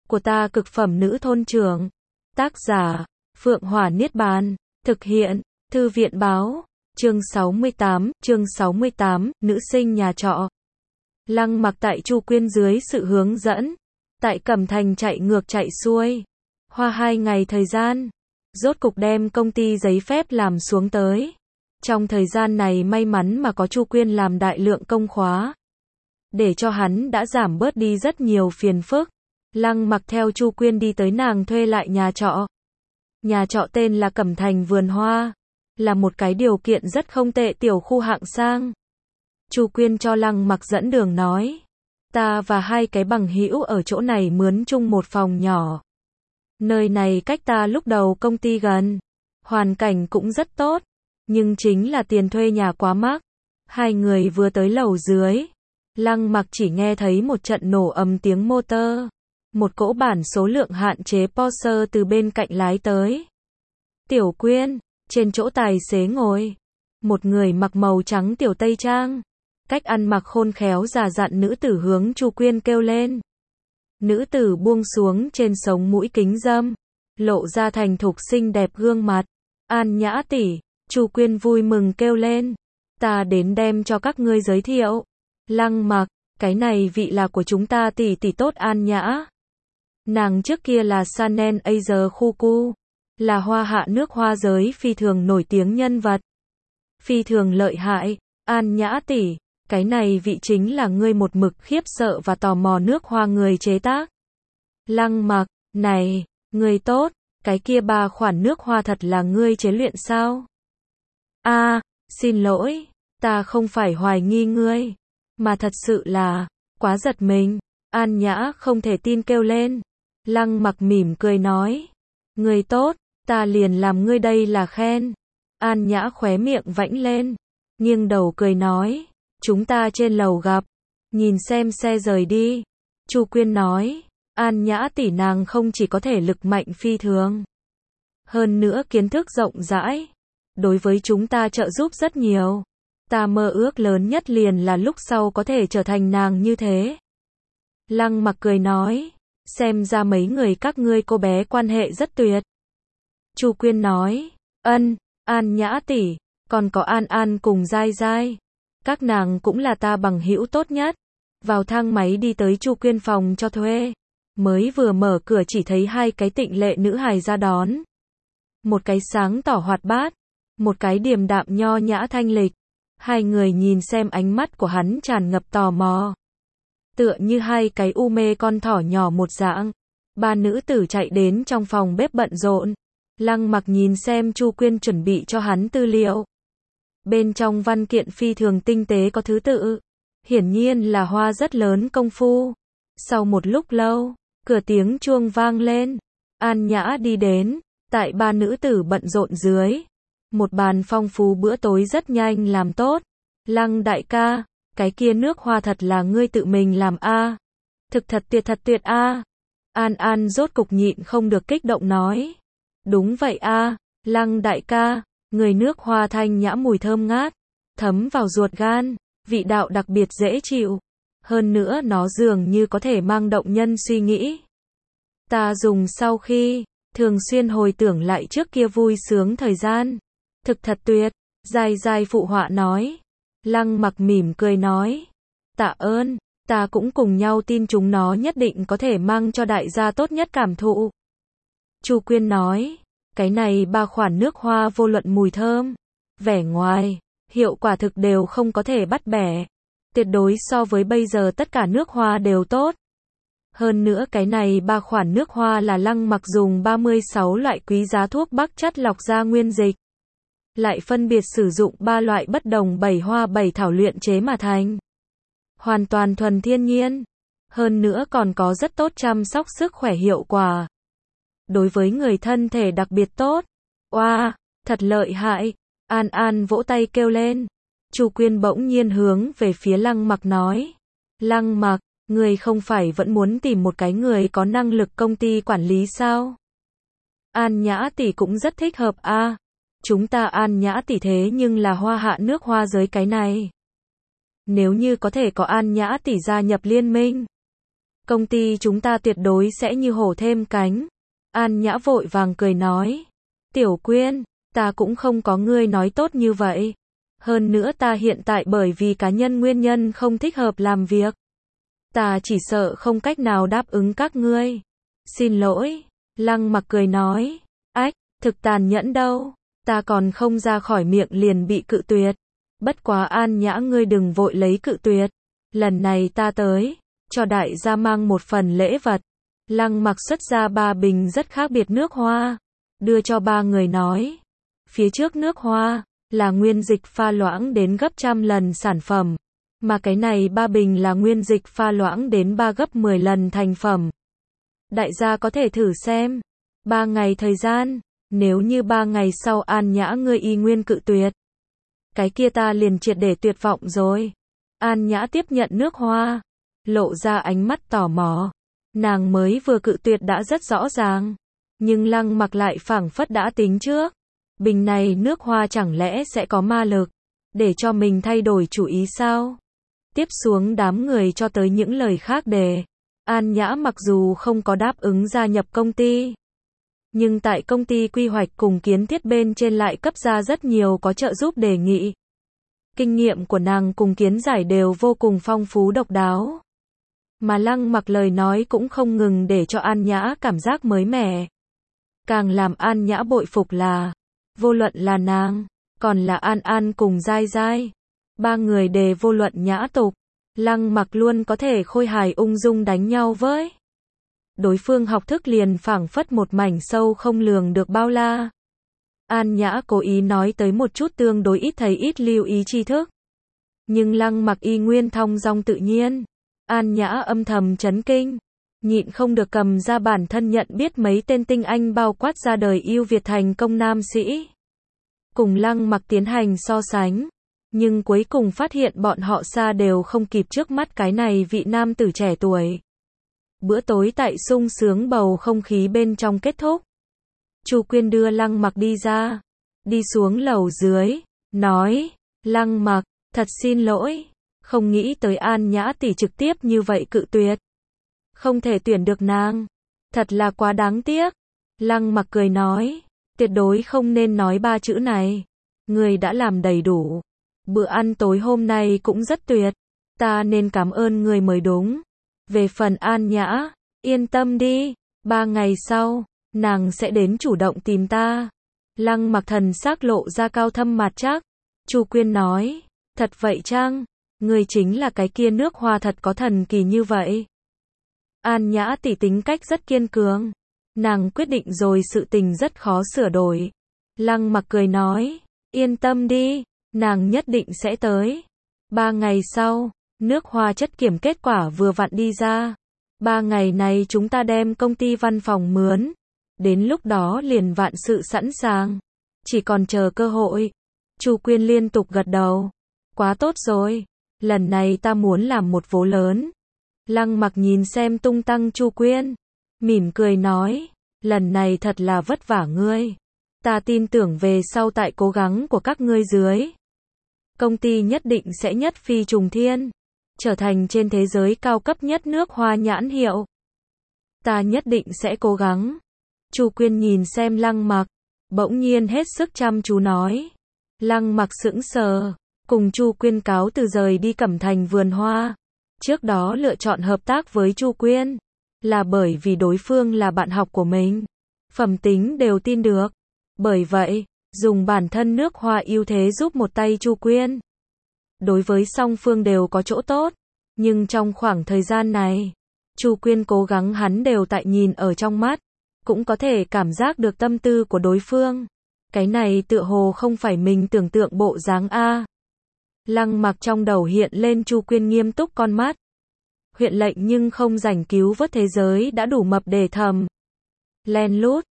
của ta cực phẩm nữ thôn trưởng. Tác giả, Phượng Hỏa Niết Bàn. Thực hiện, Thư viện Báo. Chương 68, nữ sinh nhà trọ. Lăng Mặc tại Chu Quyên dưới sự hướng dẫn. Tại Cẩm Thành chạy ngược chạy xuôi. Hoa 2 ngày thời gian. Rốt cục đem công ty giấy phép làm xuống tới. Trong thời gian này may mắn mà có Chu Quyên làm đại lượng công khóa. Để cho hắn đã giảm bớt đi rất nhiều phiền phức. Lăng Mặc theo Chu Quyên đi tới nàng thuê lại nhà trọ. Nhà trọ tên là Cẩm Thành Vườn Hoa. Là một cái điều kiện rất không tệ tiểu khu hạng sang. Chu Quyên cho Lăng Mặc dẫn đường nói. Ta và 2 cái bằng hữu ở chỗ này mướn chung một phòng nhỏ. Nơi này cách ta lúc đầu công ty gần. Hoàn cảnh cũng rất tốt. Nhưng chính là tiền thuê nhà quá mắc. 2 người vừa tới lầu dưới. Lăng Mặc chỉ nghe thấy một trận nổ ầm tiếng motor. Một cỗ bản số lượng hạn chế Porsche từ bên cạnh lái tới. Tiểu Quyên, trên chỗ tài xế ngồi. Một người mặc màu trắng tiểu tây trang. Cách ăn mặc khôn khéo già dặn nữ tử hướng Chu Quyên kêu lên. Nữ tử buông xuống trên sống mũi kính râm. Lộ ra thành thục xinh đẹp gương mặt. An Nhã tỷ, Chu Quyên vui mừng kêu lên. Ta đến đem cho các ngươi giới thiệu. Lăng Mặc, cái này vị là của chúng ta tỷ tỷ tốt An Nhã. Nàng trước kia là Chanel Asia khu cu. Là hoa hạ nước hoa giới phi thường nổi tiếng nhân vật. Phi thường lợi hại. An Nhã tỷ, cái này vị chính là ngươi một mực khiếp sợ và tò mò nước hoa người chế tác. Lăng Mặc, này, ngươi tốt, cái kia 3 khoản nước hoa thật là ngươi chế luyện sao? Xin lỗi, ta không phải hoài nghi ngươi, mà thật sự là, quá giật mình. An Nhã không thể tin kêu lên. Lăng Mặc mỉm cười nói. Ngươi tốt, ta liền làm ngươi đây là khen. An Nhã khóe miệng vẫy lên, nghiêng đầu cười nói. Chúng ta trên lầu gặp, nhìn xem xe rời đi. Chu Quyên nói. An Nhã tỷ nàng không chỉ có thể lực mạnh phi thường. Hơn nữa kiến thức rộng rãi. Đối với chúng ta trợ giúp rất nhiều. Ta mơ ước lớn nhất liền là lúc sau có thể trở thành nàng như thế. Lăng Mặc cười nói. Xem ra mấy người các ngươi cô bé quan hệ rất tuyệt. Chu Quyên nói. An Nhã tỷ, còn có An An cùng Giai Giai. Các nàng cũng là ta bằng hữu tốt nhất. Vào thang máy đi tới Chu Quyên phòng cho thuê. Mới vừa mở cửa chỉ thấy 2 cái tịnh lệ nữ hài ra đón. Một cái sáng tỏ hoạt bát. Một cái điềm đạm nho nhã thanh lịch. 2 người nhìn xem ánh mắt của hắn tràn ngập tò mò. Tựa như 2 cái u mê con thỏ nhỏ một dạng. 3 nữ tử chạy đến trong phòng bếp bận rộn. Lăng Mặc nhìn xem Chu Quyên chuẩn bị cho hắn tư liệu. Bên trong văn kiện phi thường tinh tế có thứ tự. Hiển nhiên là hoa rất lớn công phu. Sau một lúc lâu, cửa tiếng chuông vang lên. An Nhã đi đến. Tại 3 nữ tử bận rộn dưới. Một bàn phong phú bữa tối rất nhanh làm tốt. Lăng đại ca, cái kia nước hoa thật là ngươi tự mình làm a? Thực thật tuyệt a. An An rốt cục nhịn không được kích động nói. Đúng vậy a, Lăng đại ca, người nước hoa thanh nhã mùi thơm ngát, thấm vào ruột gan, vị đạo đặc biệt dễ chịu. Hơn nữa nó dường như có thể mang động nhân suy nghĩ. Ta dùng sau khi, thường xuyên hồi tưởng lại trước kia vui sướng thời gian. Thực thật tuyệt, Giai Giai phụ họa nói. Lăng Mặc mỉm cười nói. Tạ ơn, ta cũng cùng nhau tin chúng nó nhất định có thể mang cho đại gia tốt nhất cảm thụ. Chu Quyên nói. Cái này 3 khoản nước hoa vô luận mùi thơm, vẻ ngoài, hiệu quả thực đều không có thể bắt bẻ. Tuyệt đối so với bây giờ tất cả nước hoa đều tốt. Hơn nữa cái này 3 khoản nước hoa là Lăng Mặc dùng 36 loại quý giá thuốc bắc chất lọc ra nguyên dịch. Lại phân biệt sử dụng 3 loại bất đồng 7 hoa 7 thảo luyện chế mà thành. Hoàn toàn thuần thiên nhiên. Hơn nữa còn có rất tốt chăm sóc sức khỏe hiệu quả. Đối với người thân thể đặc biệt tốt. Oa, thật lợi hại. An An vỗ tay kêu lên. Chu Quyên bỗng nhiên hướng về phía Lăng Mặc nói. Lăng Mặc, người không phải vẫn muốn tìm một cái người có năng lực công ty quản lý sao? An Nhã tỷ cũng rất thích hợp a. Chúng ta An Nhã tỷ thế nhưng là hoa hạ nước hoa giới cái này. Nếu như có thể có An Nhã tỷ gia nhập liên minh, Công ty chúng ta tuyệt đối sẽ như hổ thêm cánh. An Nhã vội vàng cười nói. Tiểu Quyên, ta cũng không có ngươi nói tốt như vậy. Hơn nữa ta hiện tại bởi vì cá nhân nguyên nhân không thích hợp làm việc. Ta chỉ sợ không cách nào đáp ứng các ngươi. Xin lỗi, Lăng Mặc cười nói. Ách, thực tàn nhẫn đâu. Ta còn không ra khỏi miệng liền bị cự tuyệt. Bất quá An Nhã ngươi đừng vội lấy cự tuyệt. Lần này ta tới, cho đại gia mang một phần lễ vật. Lăng Mặc xuất ra 3 bình rất khác biệt nước hoa. Đưa cho 3 người nói. Phía trước nước hoa, là nguyên dịch pha loãng đến gấp trăm lần sản phẩm. Mà cái này 3 bình là nguyên dịch pha loãng đến 3 gấp 10 lần thành phẩm. Đại gia có thể thử xem. 3 ngày thời gian, nếu như 3 ngày sau An Nhã ngươi y nguyên cự tuyệt. Cái kia ta liền triệt để tuyệt vọng rồi. An Nhã tiếp nhận nước hoa, lộ ra ánh mắt tò mò. Nàng mới vừa cự tuyệt đã rất rõ ràng. Nhưng Lăng Mặc lại phảng phất đã tính trước. Bình này nước hoa chẳng lẽ sẽ có ma lực, để cho mình thay đổi chủ ý sao? Tiếp xuống đám người cho tới những lời khác đề. An Nhã mặc dù không có đáp ứng gia nhập công ty, nhưng tại công ty quy hoạch cùng kiến thiết bên trên lại cấp ra rất nhiều có trợ giúp đề nghị. Kinh nghiệm của nàng cùng kiến giải đều vô cùng phong phú độc đáo. Mà Lăng Mặc lời nói cũng không ngừng để cho An Nhã cảm giác mới mẻ. Càng làm An Nhã bội phục là, vô luận là nàng, còn là An An cùng Giai Giai. 3 người đề vô luận nhã tục, Lăng Mặc luôn có thể khôi hài ung dung đánh nhau với. Đối phương học thức liền phảng phất một mảnh sâu không lường được bao la. An Nhã cố ý nói tới một chút tương đối ít thấy ít lưu ý tri thức. Nhưng Lăng Mặc y nguyên thong dong tự nhiên. An Nhã âm thầm chấn kinh. Nhịn không được cầm ra bản thân nhận biết mấy tên tinh anh bao quát ra đời ưu việt thành công nam sĩ. Cùng Lăng Mặc tiến hành so sánh. Nhưng cuối cùng phát hiện bọn họ xa đều không kịp trước mắt cái này vị nam tử trẻ tuổi. Bữa tối tại sung sướng bầu không khí bên trong kết thúc. Chu Quyên đưa Lăng Mặc đi ra. Đi xuống lầu dưới. Nói. Lăng Mặc, thật xin lỗi. Không nghĩ tới An Nhã tỷ trực tiếp như vậy cự tuyệt. Không thể tuyển được nàng. Thật là quá đáng tiếc. Lăng Mặc cười nói. Tuyệt đối không nên nói 3 chữ này. Người đã làm đầy đủ. Bữa ăn tối hôm nay cũng rất tuyệt. Ta nên cảm ơn người mới đúng. Về phần An Nhã, yên tâm đi. 3 ngày sau, nàng sẽ đến chủ động tìm ta. Lăng Mặc thần sắc lộ ra cao thâm mặt chắc. Chu Quyên nói. Thật vậy chăng? Người chính là cái kia nước hoa thật có thần kỳ như vậy. An Nhã tỷ tính cách rất kiên cường. Nàng quyết định rồi sự tình rất khó sửa đổi. Lăng Mặc cười nói. Yên tâm đi. Nàng nhất định sẽ tới. 3 ngày sau, nước hoa chất kiểm kết quả vừa vặn đi ra. 3 ngày này chúng ta đem công ty văn phòng mướn. Đến lúc đó liền vạn sự sẵn sàng. Chỉ còn chờ cơ hội. Chu Quyên liên tục gật đầu. Quá tốt rồi. Lần này ta muốn làm một vố lớn. Lăng Mặc nhìn xem tung tăng Chu Quyên. Mỉm cười nói. Lần này thật là vất vả ngươi. Ta tin tưởng về sau tại cố gắng của các ngươi dưới. Công ty nhất định sẽ nhất phi trùng thiên. Trở thành trên thế giới cao cấp nhất nước hoa nhãn hiệu. Ta nhất định sẽ cố gắng. Chu Quyên nhìn xem Lăng Mặc. Bỗng nhiên hết sức chăm chú nói. Lăng Mặc sững sờ. Cùng Chu Quyên cáo từ rời đi Cẩm Thành vườn hoa. Trước đó lựa chọn hợp tác với Chu Quyên. Là bởi vì đối phương là bạn học của mình. Phẩm tính đều tin được. Bởi vậy, dùng bản thân nước hoa ưu thế giúp một tay Chu Quyên. Đối với song phương đều có chỗ tốt. Nhưng trong khoảng thời gian này, Chu Quyên cố gắng hắn đều tại nhìn ở trong mắt. Cũng có thể cảm giác được tâm tư của đối phương. Cái này tựa hồ không phải mình tưởng tượng bộ dáng a. Lăng Mặc trong đầu hiện lên Chu Quyên nghiêm túc con mắt. Huyện lệnh nhưng không rảnh cứu vớt thế giới đã đủ mập để thầm. Len lút,